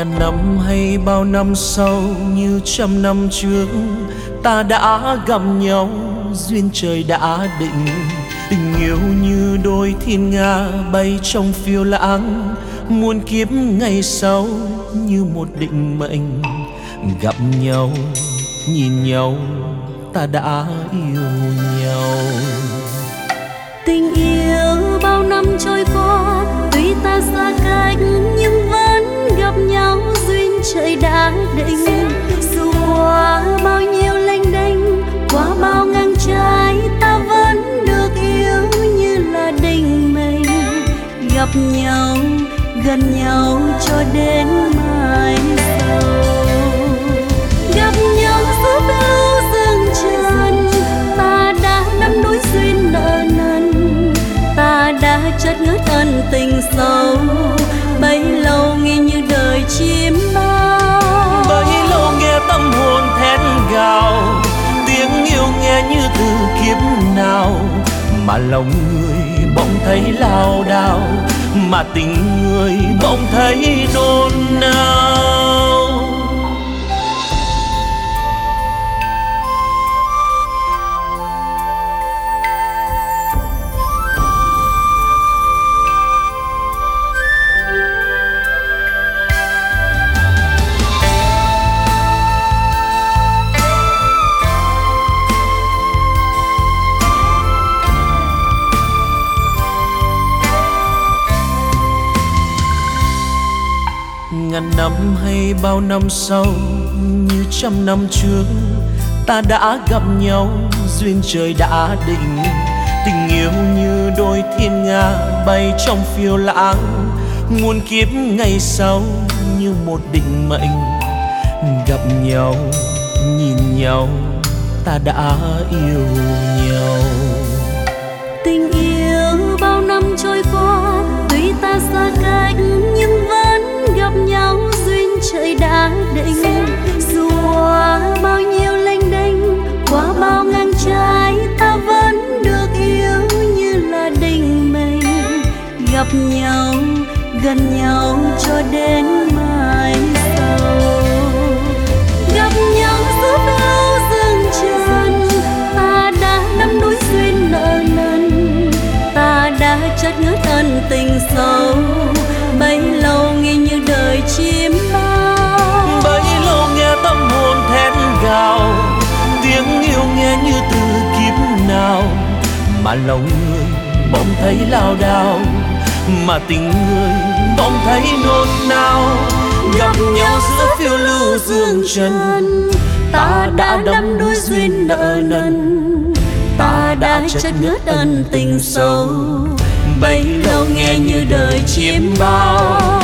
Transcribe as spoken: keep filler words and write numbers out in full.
Ngàn năm hay bao năm sau, như trăm năm trước, ta đã gặp nhau, duyên trời đã định. Tình yêu như đôi thiên nga bay trong phiêu lãng, muôn kiếp ngày sau như một định mệnh. Gặp nhau, nhìn nhau, ta đã yêu nhau. Tình yêu bao năm trôi qua, tuy ta xa cách nhưng vẫn gặp nhau, duyên trời đã định. Dù qua bao nhiêu lênh đênh, qua bao ngang trái, ta vẫn được yêu như là định mệnh. Gặp nhau, gần nhau cho đến mai sau. Gặp nhau giữa bao rừng trần, ta đã đắm đuối duyên nợ nần. Ta đã chợt ngỡ ân tình sâu, bấy lâu nghe như đời chim bao. Bấy lâu nghe tâm hồn thét gào, tiếng yêu nghe như từ kiếp nào. Mà lòng người bỗng thấy lao đao, mà tình người bỗng thấy nôn nao. Ngàn năm hay bao năm sau, như trăm năm trước, ta đã gặp nhau, duyên trời đã định. Tình yêu như đôi thiên nga bay trong phiêu lãng, muôn kiếp ngày sau như một định mệnh. Gặp nhau, nhìn nhau, ta đã yêu nhau. Tình yêu bao năm trôi qua, tuy ta xa cách nhưng vẫn gặp nhau, duyên trời đã định. Dù qua bao nhiêu lênh đênh, qua bao ngang trái, ta vẫn được yêu như là định mệnh. Gặp nhau, gần nhau cho đến mai sau. Gặp nhau giữa bao rừng trần, ta đã đắm đuối duyên nợ nần. Ta đã chợt ngỡ ân tình sâu, bấy lâu nghe như đời chim bao. Bấy lâu nghe tâm hồn thét gào, tiếng yêu nghe như từ kiếp nào. Mà lòng người bỗng thấy lao đao, mà tình người bỗng thấy nôn nao. Gặp nhau giữa phiêu lưu dương trần, ta đã đắm đuối duyên nợ nần. Ta đã chợt ngỡ ân tình sâu, bấy lâu nghe như đời chim bao.